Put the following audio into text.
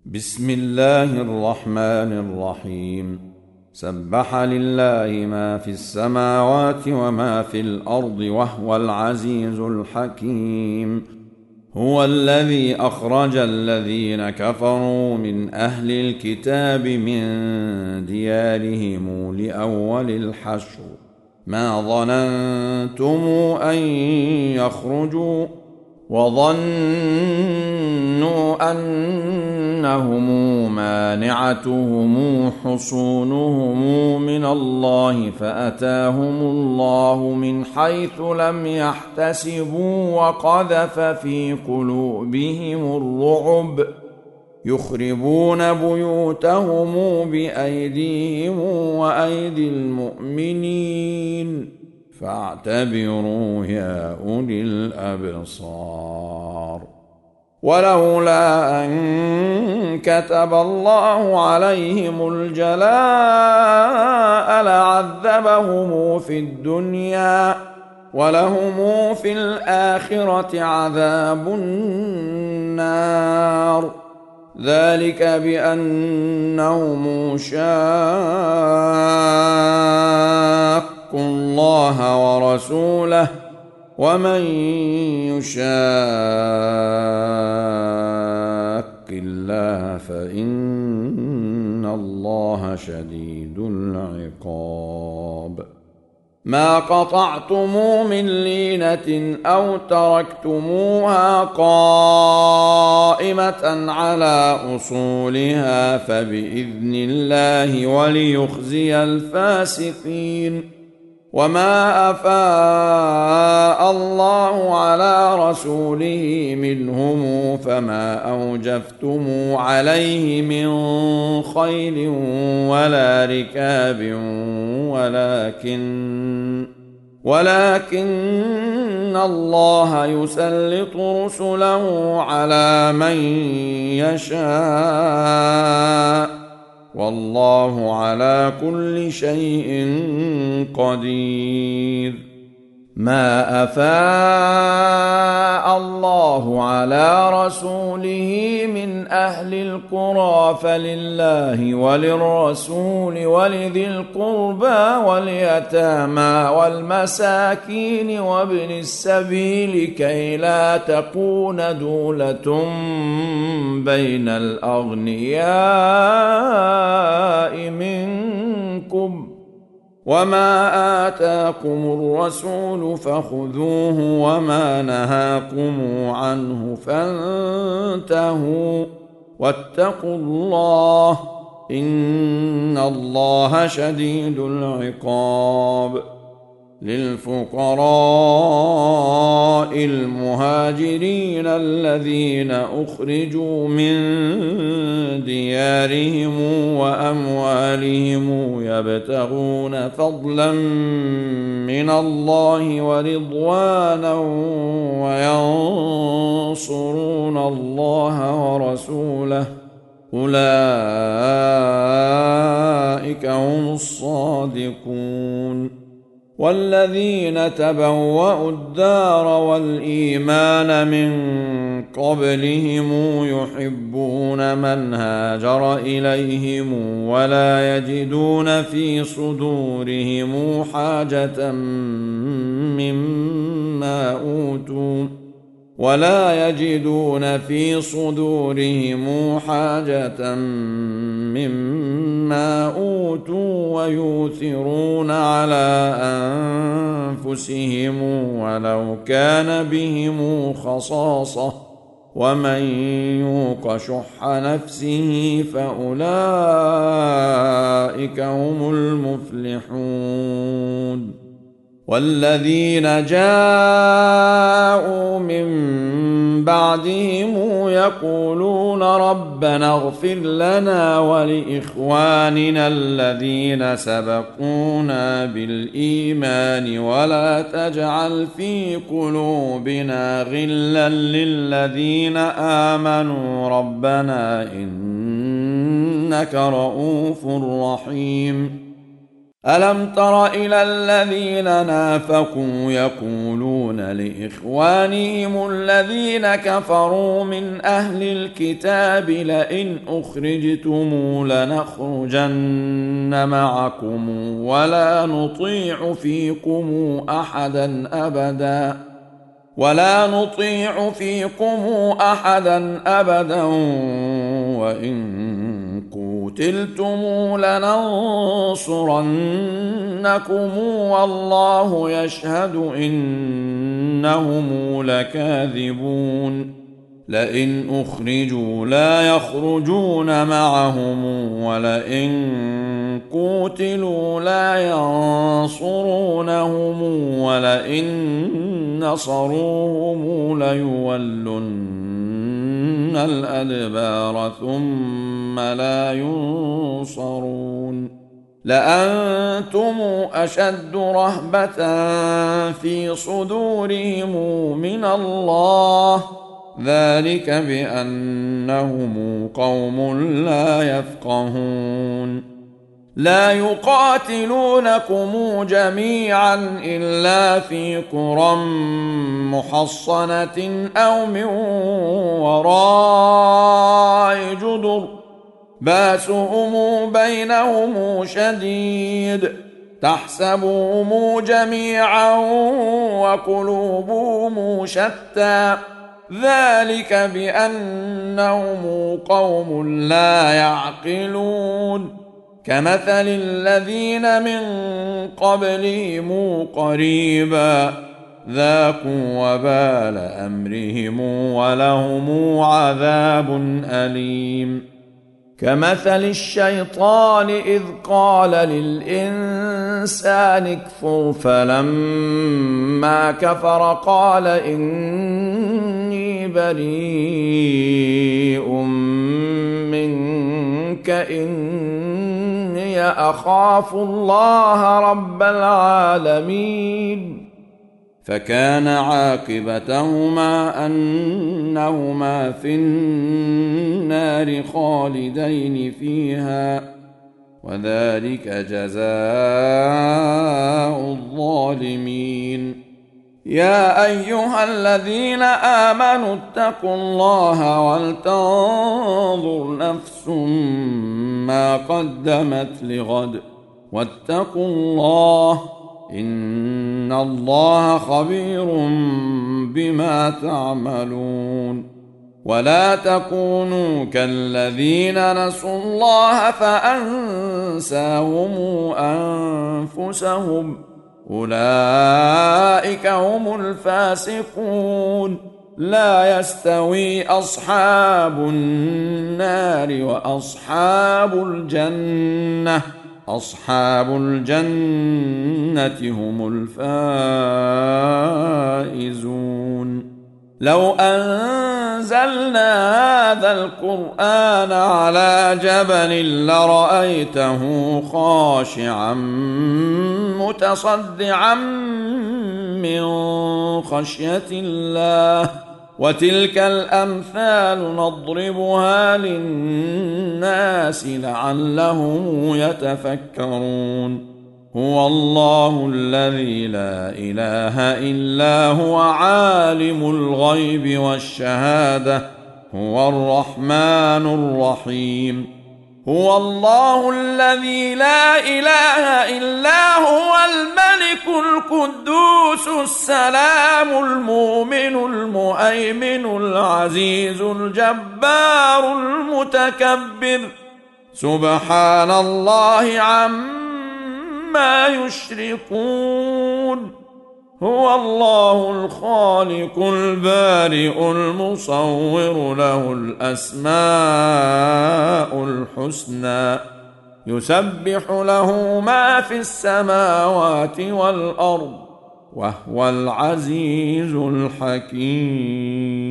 بسم الله الرحمن الرحيم. سبح لله ما في السماوات وما في الأرض وهو العزيز الحكيم. هو الذي أخرج الذين كفروا من أهل الكتاب من ديارهم لأول الحشر ما ظننتم أن يخرجوا وظنوا أنهم مانعتهم حصونهم من الله فأتاهم الله من حيث لم يحتسبوا وقذف في قلوبهم الرعب يخربون بيوتهم بأيديهم وأيدي المؤمنين فاعتبروا يا أولي الأبصار. ولولا أن كتب الله عليهم الجلاء لعذبهم في الدنيا ولهم في الآخرة عذاب النار. ذلك بأنهم شاقوا الله ورسوله ومن يشاق الله فإن الله شديد العقاب. ما قطعتم من لينة أو تركتموها قائمة على أصولها فبإذن الله وليخزي الفاسقين. وما أفاء الله على رسوله منهم فما أوجفتم عليه من خيل ولا ركاب ولكن الله يسلط رسله على من يشاء والله على كل شيء قدير. ما أفاء الله على رسوله من أهل القرى فلله وللرسول ولذي القربى واليتامى والمساكين وابن السبيل كي لا تكون دولة بين الأغنياء منكم. وما آتاكم الرسول فخذوه وما نهاكم عنه فانتهوا واتقوا الله إن الله شديد العقاب. للفقراء المهاجرين الذين أخرجوا من ديارهم وأموالهم يبتغون فضلا من الله ورضوانا وينصرون الله ورسوله أولئك هم الصادقون. والذين تبوأوا الدار والإيمان من قبلهم يحبون من هاجر إليهم ولا يجدون في صدورهم حاجة مما أوتوا ويؤثرون على أنفسهم ولو كان بهم خصاصة ومن يوق شح نفسه فأولئك هم المفلحون. والذين جاءوا من بعدهم يقولون ربنا اغفر لنا ولإخواننا الذين سبقونا بالإيمان ولا تجعل في قلوبنا غلا للذين آمنوا ربنا إنك رؤوف رحيم. ألم تر إلى الذين نافقوا يقولون لإخوانهم الذين كفروا من أهل الكتاب لئن أخرجتم لنخرجن معكم ولا نطيع فيكم أحدا أبدا وإن قتلتم لننصرنكم والله يشهد إنهم لكاذبون لئن أخرجوا لا يخرجون معهم ولئن قتلوا لا ينصرونهم ولئن نصروهم ليولن الأدبار ثم لا ينصرون لأنتم أشد رهبة في صدورهم من الله ذلك بأنهم قوم لا يفقهون لا يقاتلونكم جميعا إلا في قرى محصنة أو من وراء جدر باسهم بينهم شديد تحسبهم جميعا وقلوبهم شتى ذلك بأنهم قوم لا يعقلون كمثل الذين من قبلهم قريبا ذاقوا وبال أمرهم ولهم عذاب أليم كمثل الشيطان إذ قال للإنسان اكفر فلما كفر قال إني بريء منك إني أخاف الله رب العالمين فكان عاقبتهما أنهما في النار خالدين فيها وذلك جزاء الظالمين يا أيها الذين آمنوا اتقوا الله ولتنظر نفس ما قدمت لغد واتقوا الله إن الله خبير بما تعملون ولا تكونوا كالذين نسوا الله فأنساهم أنفسهم أولئك هم الفاسقون لا يستوي أصحاب النار وأصحاب الجنة أصحاب الجنة هم الفائزون لو أنزلنا هذا القرآن على جبل لرأيته خاشعا متصدعا من خشية الله وتلك الأمثال نضربها للناس لعلهم يتفكرون هو الله الذي لا إله إلا هو عالم الغيب والشهادة هو الرحمن الرحيم هو الله الذي لا إله إلا هو الملك القدوس السلام المؤمن المهيمن العزيز الجبار المتكبر سبحان الله عما يشركون هو الله الخالق البارئ المصور له الأسماء الحسنى يسبح له ما في السماوات والأرض وهو العزيز الحكيم